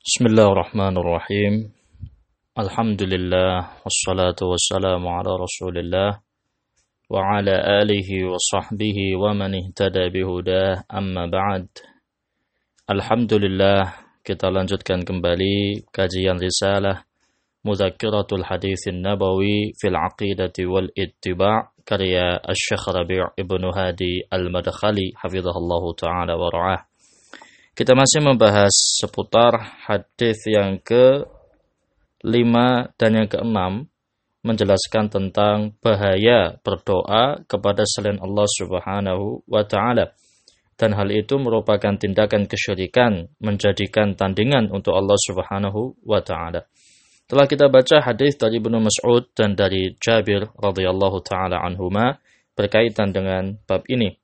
Bismillahirrahmanirrahim. Alhamdulillah wassalatu wassalamu ala Rasulillah wa ala alihi wa sahbihi wa man ihtada bihudah, amma ba'd. Alhamdulillah, kita lanjutkan kembali kajian risalah Mudzakkiratul Haditsin Nabawi fil Aqidati wal Ittiba' karya Asy-Syaikh Rabi' Ibnu Hadi Al-Madkhali hafizahullahu taala wa ra'ah. Kita masih membahas seputar hadis yang ke-5 dan yang ke-6, menjelaskan tentang bahaya berdoa kepada selain Allah Subhanahu wa taala. Dan hal itu merupakan tindakan kesyirikan, menjadikan tandingan untuk Allah Subhanahu wa taala. Telah kita baca hadis dari Ibnu Mas'ud dan dari Jabir radhiyallahu taala anhuma berkaitan dengan bab ini.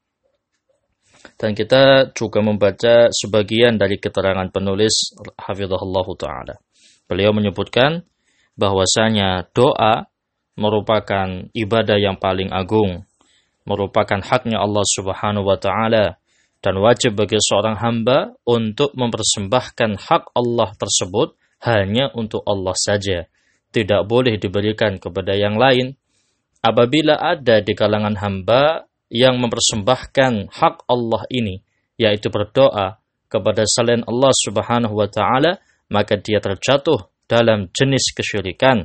Dan kita juga membaca sebagian dari keterangan penulis hafizahullahu ta'ala. Beliau menyebutkan bahwasanya doa merupakan ibadah yang paling agung, merupakan haknya Allah Subhanahu wa ta'ala, dan wajib bagi seorang hamba untuk mempersembahkan hak Allah tersebut hanya untuk Allah saja. Tidak boleh diberikan kepada yang lain. Apabila ada di kalangan hamba yang mempersembahkan hak Allah ini, yaitu berdoa kepada selain Allah Subhanahu wa ta'ala, maka dia terjatuh dalam jenis kesyirikan.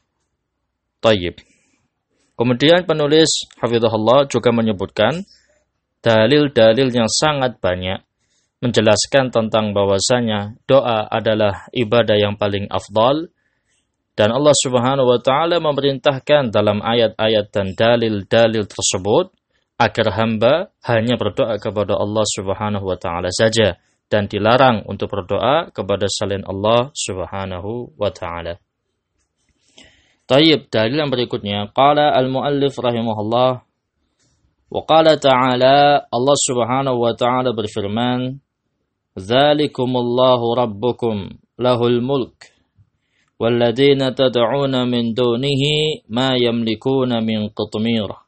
Tayyib. Kemudian penulis hafizahullah juga menyebutkan dalil-dalil yang sangat banyak menjelaskan tentang bahwasanya doa adalah ibadah yang paling afdal, dan Allah Subhanahu wa ta'ala memerintahkan dalam ayat-ayat dan dalil-dalil tersebut agar hamba hanya berdoa kepada Allah Subhanahu wa ta'ala saja, dan dilarang untuk berdoa kepada selain Allah Subhanahu wa ta'ala. Tayyib, dalil yang berikutnya, qala al-muallif rahimahullah, wa qala ta'ala, Allah Subhanahu wa ta'ala berfirman, dzalikumullahu rabbukum lahul mulk walladzina tad'una min dunihi ma yamlikuna min qitmir.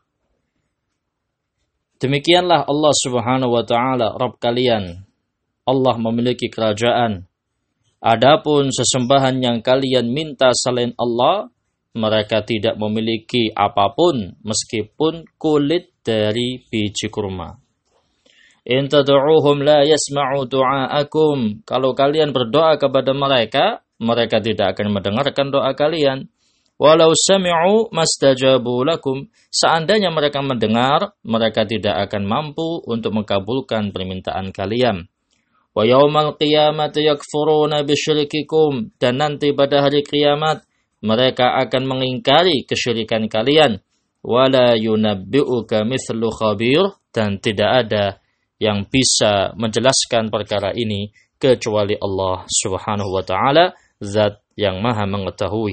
Demikianlah Allah Subhanahu wa ta'ala Rabb kalian. Allah memiliki kerajaan. Adapun sesembahan yang kalian minta selain Allah, mereka tidak memiliki apapun meskipun kulit dari biji kurma. In tad'uuhum la yasma'u du'aakum. Kalau kalian berdoa kepada mereka, mereka tidak akan mendengarkan doa kalian. Walau sami'u mastajabu lakum. Seandainya mereka mendengar, mereka tidak akan mampu untuk mengabulkan permintaan kalian. Wa yaumal qiyamati yakfuruna bisyirikikum. Dan nanti pada hari kiamat, mereka akan mengingkari kesyirikan kalian. Wala yunabbi'uka mithlu khabir. Dan tidak ada yang bisa menjelaskan perkara ini kecuali Allah Subhanahu wa ta'ala, zat yang maha mengetahui.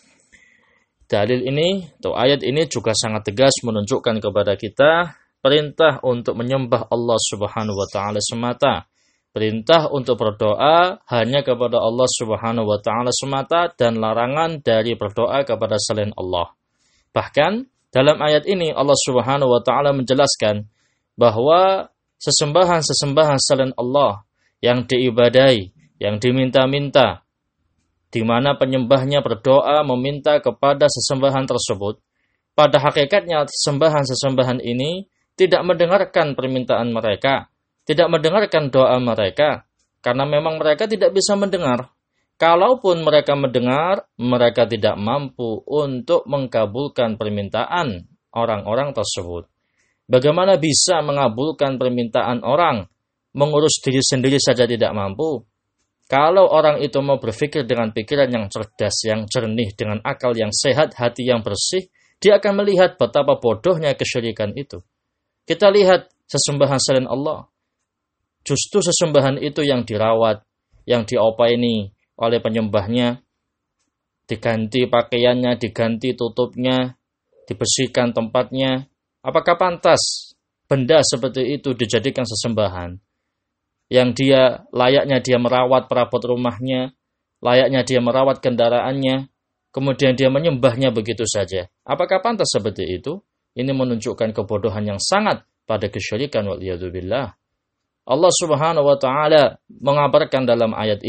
Dalil ini atau ayat ini juga sangat tegas menunjukkan kepada kita perintah untuk menyembah Allah Subhanahu wa ta'ala semata. Perintah untuk berdoa hanya kepada Allah Subhanahu wa ta'ala semata, dan larangan dari berdoa kepada selain Allah. Bahkan dalam ayat ini Allah Subhanahu wa ta'ala menjelaskan bahwa sesembahan-sesembahan selain Allah yang diibadai, yang diminta-minta, di mana penyembahnya berdoa meminta kepada sesembahan tersebut, pada hakikatnya sesembahan-sesembahan ini tidak mendengarkan permintaan mereka, tidak mendengarkan doa mereka, karena memang mereka tidak bisa mendengar. Kalaupun mereka mendengar, mereka tidak mampu untuk mengabulkan permintaan orang-orang tersebut. Bagaimana bisa mengabulkan permintaan orang? Mengurus diri sendiri saja tidak mampu. Kalau orang itu mau berpikir dengan pikiran yang cerdas, yang jernih, dengan akal yang sehat, hati yang bersih, dia akan melihat betapa bodohnya kesyirikan itu. Kita lihat sesembahan selain Allah. Justru sesembahan itu yang dirawat, yang diopaini oleh penyembahnya, diganti pakaiannya, diganti tutupnya, dibersihkan tempatnya. Apakah pantas benda seperti itu dijadikan sesembahan? Yang dia layaknya dia merawat perabot rumahnya, layaknya dia merawat kendaraannya, kemudian dia menyembahnya begitu saja. Apakah pantas seperti itu? Ini menunjukkan kebodohan yang sangat pada kesyirikan, waliyadzubillah. Allah Subhanahu wa ta'ala mengabarkan dalam ayat ini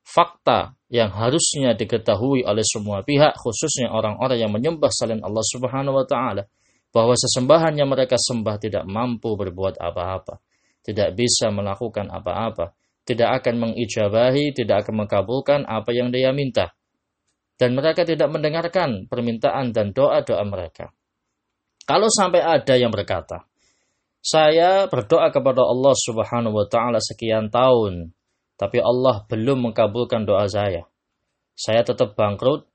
fakta yang harusnya diketahui oleh semua pihak, khususnya orang-orang yang menyembah selain Allah Subhanahu wa taala, bahwa sesembahan yang mereka sembah tidak mampu berbuat apa-apa, tidak bisa melakukan apa-apa, tidak akan mengijabahi, tidak akan mengabulkan apa yang dia minta. Dan mereka tidak mendengarkan permintaan dan doa-doa mereka. Kalau sampai ada yang berkata, saya berdoa kepada Allah Subhanahu wa taala sekian tahun, tapi Allah belum mengabulkan doa saya. Saya tetap bangkrut,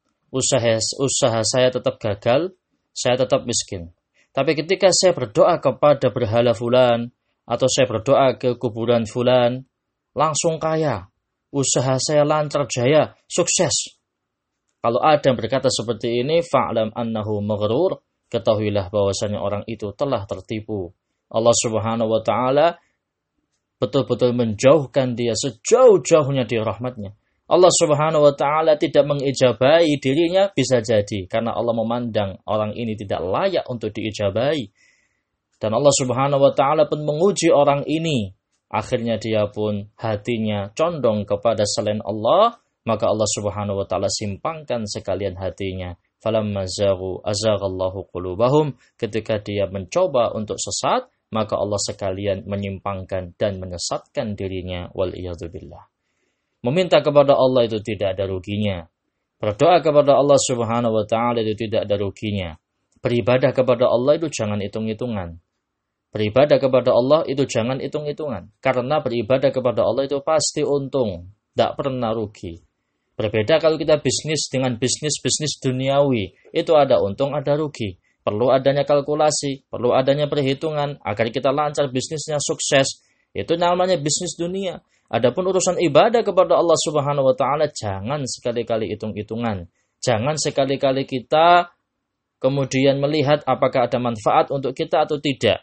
usaha saya tetap gagal, saya tetap miskin. Tapi ketika saya berdoa kepada berhala fulan, atau saya berdoa ke kuburan fulan, langsung kaya. Usaha saya lancar jaya, sukses. Kalau ada yang berkata seperti ini, fa'lam annahu maghrur, ketahuilah bahwasanya orang itu telah tertipu. Allah Subhanahu wa taala betul-betul menjauhkan dia sejauh-jauhnya di rahmatnya. Allah Subhanahu wa taala tidak mengijabahi dirinya, bisa jadi karena Allah memandang orang ini tidak layak untuk diijabahi. Dan Allah Subhanahu wa taala pun menguji orang ini. Akhirnya dia pun hatinya condong kepada selain Allah, maka Allah Subhanahu wa taala simpangkan sekalian hatinya. Falamma zaghu azaghallahu qulubahum, ketika dia mencoba untuk sesat, maka Allah sekalian menyimpangkan dan menyesatkan dirinya, wal iyadzubillah. Meminta kepada Allah itu tidak ada ruginya. Berdoa kepada Allah Subhanahu wa taala itu tidak ada ruginya. Beribadah kepada Allah itu jangan hitung-hitungan. Beribadah kepada Allah itu jangan hitung-hitungan. Karena beribadah kepada Allah itu pasti untung, tidak pernah rugi. Berbeda kalau kita bisnis dengan bisnis duniawi, itu ada untung, ada rugi. Perlu adanya kalkulasi, perlu adanya perhitungan agar kita lancar bisnisnya sukses. Itu namanya bisnis dunia. Adapun urusan ibadah kepada Allah Subhanahu wa taala jangan sekali-kali hitung-hitungan. Jangan sekali-kali kita kemudian melihat apakah ada manfaat untuk kita atau tidak.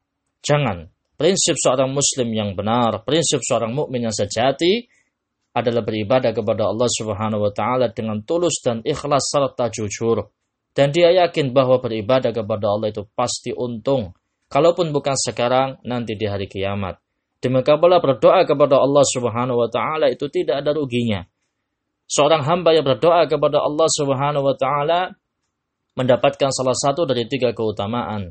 Jangan. Prinsip seorang muslim yang benar, prinsip seorang mukmin yang sejati adalah beribadah kepada Allah Subhanahu wa taala dengan tulus dan ikhlas serta jujur. Dan dia yakin bahwa beribadah kepada Allah itu pasti untung. Kalaupun bukan sekarang, nanti di hari kiamat. Demikian pula berdoa kepada Allah Subhanahu wa taala itu tidak ada ruginya. Seorang hamba yang berdoa kepada Allah Subhanahu wa taala mendapatkan salah satu dari 3 keutamaan.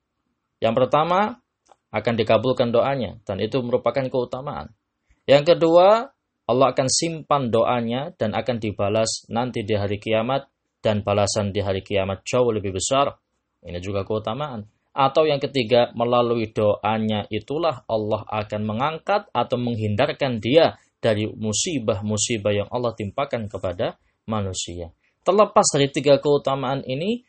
Yang pertama, akan dikabulkan doanya dan itu merupakan keutamaan. Yang kedua, Allah akan simpan doanya dan akan dibalas nanti di hari kiamat, dan balasan di hari kiamat jauh lebih besar. Ini juga keutamaan. Atau yang ketiga, melalui doanya itulah Allah akan mengangkat atau menghindarkan dia dari musibah-musibah yang Allah timpakan kepada manusia. Terlepas dari 3 keutamaan ini,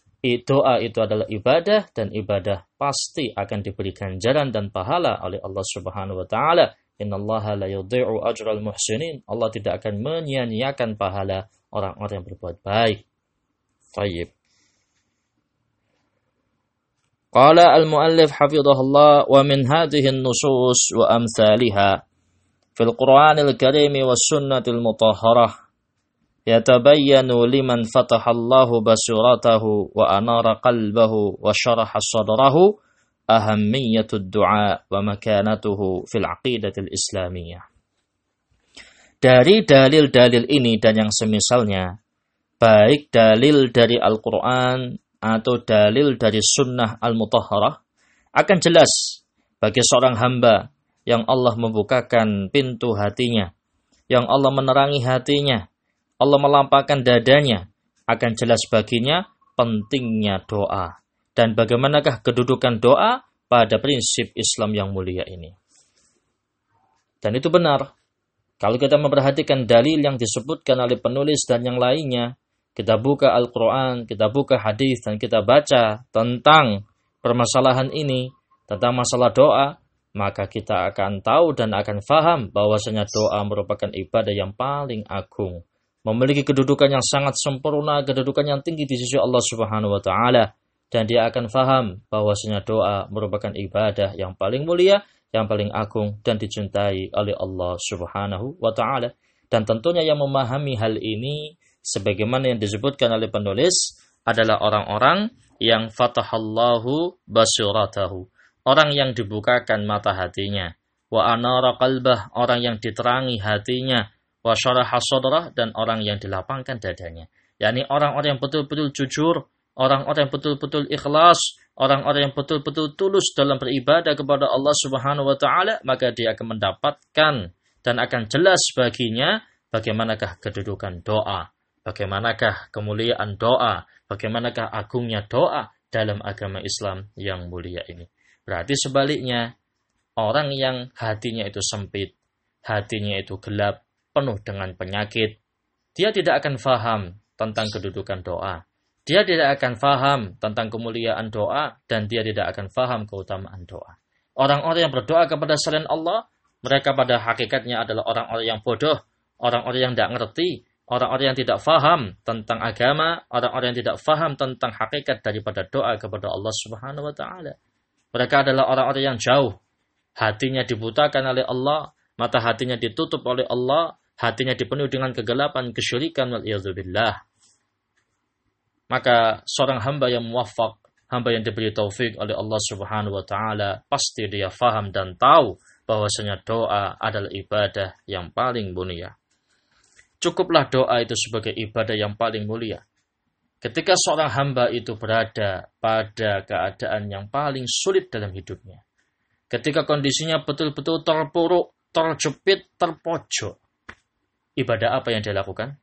doa itu adalah ibadah, dan ibadah pasti akan diberi ganjaran dan pahala oleh Allah Subhanahu wa taala. Innallaha la yudhi'u ajral muhsinin. Allah tidak akan menyia-nyiakan pahala orang-orang yang berbuat baik. Baik. Qala al-muallif hafizahullah wa min hadhihi an-nusus wa amsalha fil Qur'anil Karim was sunnatil mutahharah yatabayyanu liman fataha Allahu basiratahu wa anara qalbahu wa sharaha sadrahu ahammiyatud du'a wa makanatuhu fil aqidatil islamiyah. Dari dalil-dalil ini dan yang semisalnya, baik dalil dari Al-Quran atau dalil dari sunnah al-mutahharah, akan jelas bagi seorang hamba yang Allah membukakan pintu hatinya, yang Allah menerangi hatinya, Allah melampahkan dadanya, akan jelas baginya pentingnya doa. Dan bagaimanakah kedudukan doa pada prinsip Islam yang mulia ini. Dan itu benar. Kalau kita memperhatikan dalil yang disebutkan oleh penulis dan yang lainnya, kita buka Al-Quran, kita buka hadis, dan kita baca tentang permasalahan ini, tentang masalah doa, maka kita akan tahu dan akan faham bahwasanya doa merupakan ibadah yang paling agung. Memiliki kedudukan yang sangat sempurna, kedudukan yang tinggi di sisi Allah Subhanahu wa taala. Dan dia akan faham bahwasanya doa merupakan ibadah yang paling mulia, yang paling agung dan dicintai oleh Allah Subhanahu wa taala. Dan tentunya yang memahami hal ini sebagaimana yang disebutkan oleh penulis adalah orang-orang yang fatahallahu basiratahu, orang yang dibukakan mata hatinya, wa anara qalbah, orang yang diterangi hatinya, wa syaraha sadrah, dan orang yang dilapangkan dadanya. yakni orang-orang yang betul-betul jujur, orang-orang yang betul-betul ikhlas, orang-orang yang betul-betul tulus dalam beribadah kepada Allah Subhanahu wa taala, maka dia akan mendapatkan dan akan jelas baginya bagaimanakah kedudukan doa, bagaimanakah kemuliaan doa, bagaimanakah agungnya doa dalam agama Islam yang mulia ini. Berarti sebaliknya, orang yang hatinya itu sempit, hatinya itu gelap, penuh dengan penyakit, dia tidak akan faham tentang kedudukan doa. Dia tidak akan faham tentang kemuliaan doa, dan dia tidak akan faham keutamaan doa. Orang-orang yang berdoa kepada selain Allah, mereka pada hakikatnya adalah orang-orang yang bodoh, orang-orang yang tidak ngerti, orang-orang yang tidak faham tentang agama, orang-orang yang tidak faham tentang hakikat daripada doa kepada Allah Subhanahu wa taala. Mereka adalah orang-orang yang jauh, hatinya dibutakan oleh Allah, mata hatinya ditutup oleh Allah, hatinya dipenuhi dengan kegelapan, kesyirikan, wal-iyadzubillah. Maka seorang hamba yang muwaffaq, hamba yang diberi taufik oleh Allah Subhanahu wa taala, pasti dia faham dan tahu bahwasanya doa adalah ibadah yang paling mulia. Cukuplah doa itu sebagai ibadah yang paling mulia. Ketika seorang hamba itu berada pada keadaan yang paling sulit dalam hidupnya, ketika kondisinya betul-betul terpuruk, terjepit, terpojok, ibadah apa yang dia lakukan?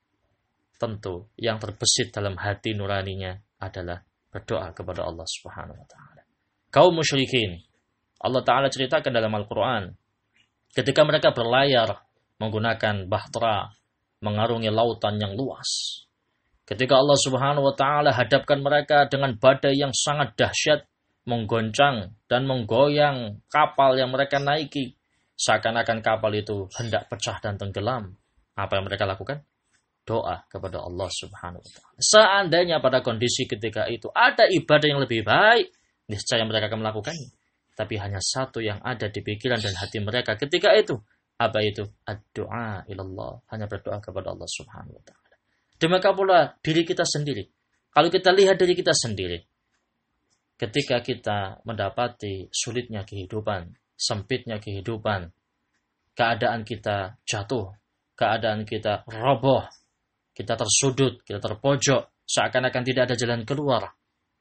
Tentu yang terbesit dalam hati nuraninya adalah berdoa kepada Allah Subhanahu wa taala. Kaum musyrikin, Allah taala ceritakan dalam Al-Qur'an, ketika mereka berlayar menggunakan bahtera, mengarungi lautan yang luas. Ketika Allah Subhanahu wa taala hadapkan mereka dengan badai yang sangat dahsyat, menggoncang dan menggoyang kapal yang mereka naiki, seakan-akan kapal itu hendak pecah dan tenggelam. Apa yang mereka lakukan? Doa kepada Allah Subhanahu wa taala. Seandainya pada kondisi ketika itu ada ibadah yang lebih baik, niscaya mereka akan melakukannya. Tapi hanya satu yang ada di pikiran dan hati mereka ketika itu. Apa itu? Ad-du'a ilallah. Hanya berdoa kepada Allah Subhanahu wa taala. Demikian pula diri kita sendiri. Kalau kita lihat diri kita sendiri, ketika kita mendapati sulitnya kehidupan, sempitnya kehidupan, keadaan kita jatuh, keadaan kita roboh, kita tersudut, kita terpojok, seakan-akan tidak ada jalan keluar.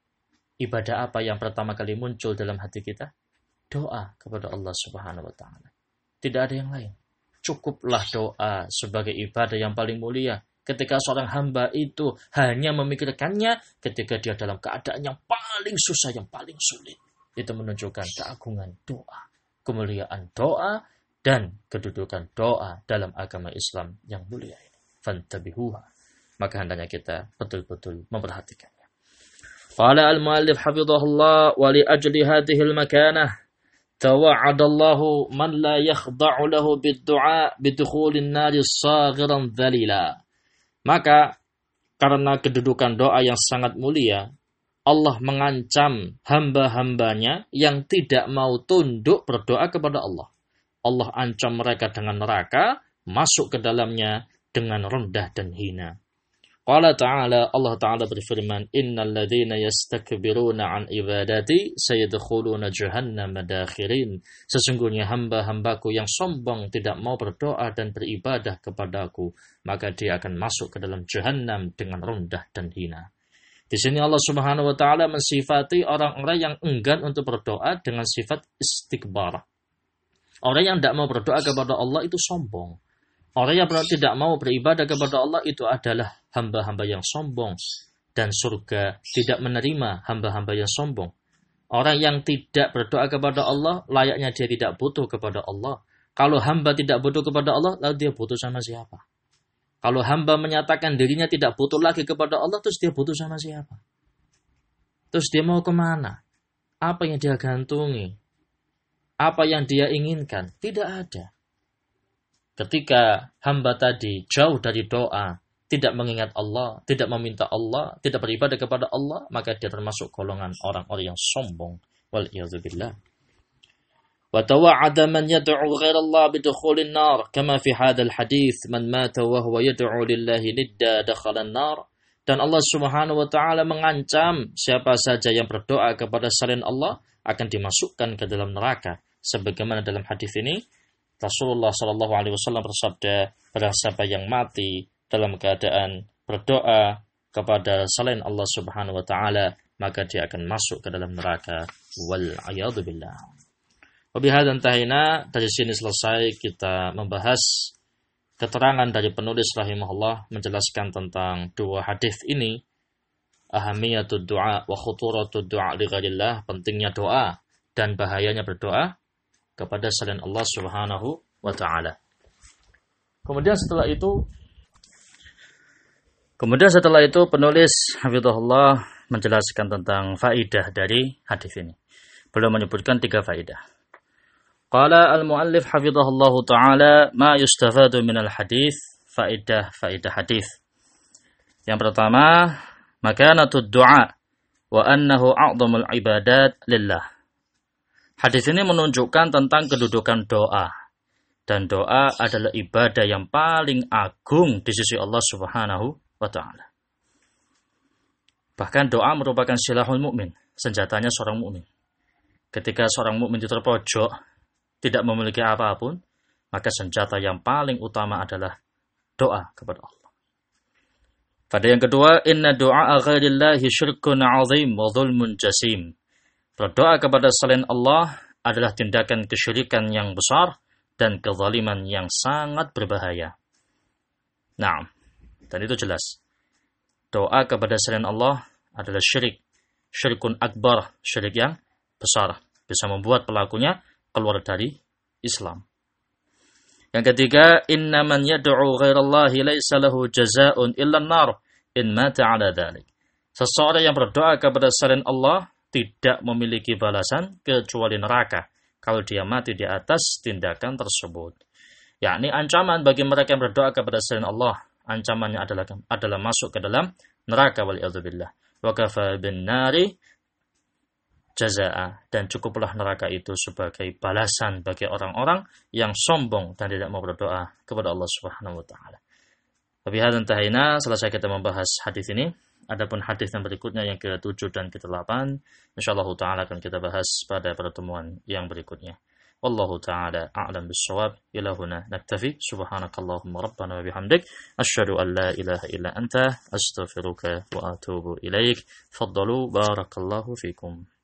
Ibadah apa yang pertama kali muncul dalam hati kita? Doa kepada Allah Subhanahu wa taala. Tidak ada yang lain. Cukuplah doa sebagai ibadah yang paling mulia. Ketika seorang hamba itu hanya memikirkannya ketika dia dalam keadaan yang paling susah, yang paling sulit. Itu menunjukkan keagungan doa, kemuliaan doa, dan kedudukan doa dalam agama Islam yang mulia ini. Fantabihuha. Maka hendaknya kita betul-betul memperhatikannya. Qala al-muallif hafizahullah wa li ajli hadhihi al-makanah tawa'adallahu man la yakhda'u lahu bid-du'a bidukhulin nari saghiran dhalila. Maka karena kedudukan doa yang sangat mulia, Allah mengancam hamba-hambanya yang tidak mau tunduk berdoa kepada Allah. Allah ancam mereka dengan neraka, masuk ke dalamnya dengan rendah dan hina. Qala ta'ala, Allah ta'ala berfirman, innal ladzina yastakbiruna an ibadati sayadkhuluna jahannama dakhirin. Sesungguhnya hamba-hambaku yang sombong tidak mau berdoa dan beribadah kepadaku, maka dia akan masuk ke dalam jahannam dengan rendah dan hina. Di sini Allah Subhanahu wa taala mensifati orang-orang yang enggan untuk berdoa dengan sifat istikbar. Orang yang tidak mau berdoa kepada Allah itu sombong. Orang yang tidak mau beribadah kepada Allah itu adalah hamba-hamba yang sombong. Dan surga tidak menerima hamba-hamba yang sombong. Orang yang tidak berdoa kepada Allah, layaknya dia tidak butuh kepada Allah. Kalau hamba tidak butuh kepada Allah, lalu dia butuh sama siapa? Kalau hamba menyatakan dirinya tidak butuh lagi kepada Allah, terus dia butuh sama siapa? Terus dia mau kemana? Apa yang dia gantungi? Apa yang dia inginkan? Tidak ada. Ketika hamba tadi jauh dari doa, tidak mengingat Allah, tidak meminta Allah, tidak beribadah kepada Allah, maka dia termasuk golongan orang-orang yang sombong. Wal-iyadzubillah. Wa tawa'ada man yad'u ghairallah bidukhulin nar, kama fi hadzal hadits man mata wa huwa yad'u lillahi nidda dakhalan nar. Dan Allah Subhanahu wa taala mengancam siapa saja yang berdoa kepada selain Allah akan dimasukkan ke dalam neraka. Sebagaimana dalam hadis ini, Rasulullah Shallallahu Alaihi Wasallam bersabda, barang siapa yang mati dalam keadaan berdoa kepada selain Allah Subhanahu Wa Taala, maka dia akan masuk ke dalam neraka. Wal a'yadu billah. Wabihadza intahina, dari sini selesai kita membahas keterangan dari penulis rahimahullah menjelaskan tentang dua hadis ini, ahamiyatud du'a wa khuturatud du'a li ghairillah, pentingnya doa dan bahayanya berdoa kepada selain Allah Subhanahu wa taala. Kemudian setelah itu penulis hafizahullah menjelaskan tentang faidah dari hadis ini. Beliau menyebutkan 3 faidah. Qala al-muallif hafizahullah taala ma yustafadu minal hadis, faidah hadis. Yang pertama, makanatud du'a wa annahu a'dhamul ibadat lillah. Hadis ini menunjukkan tentang kedudukan doa. Dan doa adalah ibadah yang paling agung di sisi Allah Subhanahu wa Ta'ala. Bahkan doa merupakan silahul mukmin, senjatanya seorang mukmin. Ketika seorang mukmin terpojok, tidak memiliki apapun, maka senjata yang paling utama adalah doa kepada Allah. Pada yang kedua, inna du'a ghairillahi syirkun 'azim wa dhulmun jasim. Berdoa kepada selain Allah adalah tindakan kesyirikan yang besar dan kezaliman yang sangat berbahaya. Nah, dan itu jelas. Doa kepada selain Allah adalah syirik. Syirkun akbar, syirik yang besar. Bisa membuat pelakunya keluar dari Islam. Yang ketiga, inna man yad'u ghairallahi laisa lahu jazaa'un illa an-nar in mata 'ala dzalik. Seseorang yang berdoa kepada selain Allah tidak memiliki balasan kecuali neraka kalau dia mati di atas tindakan tersebut. Yakni ancaman bagi mereka yang berdoa kepada selain Allah, ancamannya adalah masuk ke dalam neraka, waliyadzubillah. Wa kafa bin nari jazaa, dan cukuplah neraka itu sebagai balasan bagi orang-orang yang sombong dan tidak mau berdoa kepada Allah Subhanahu wa taala. Wabihadza intahina, selesai kita membahas hadis ini. Adapun hadis yang berikutnya yang ke-7 dan ke-8, insyaallah taala akan kita bahas pada pertemuan yang berikutnya. Wallahu taala a'lam bis-shawab. Ila huna naktafi. Subhanakallahumma rabbana wa bihamdik asyhadu an la ilaha illa anta astaghfiruka wa atubu ilaik. Faddalu barakallahu fikum.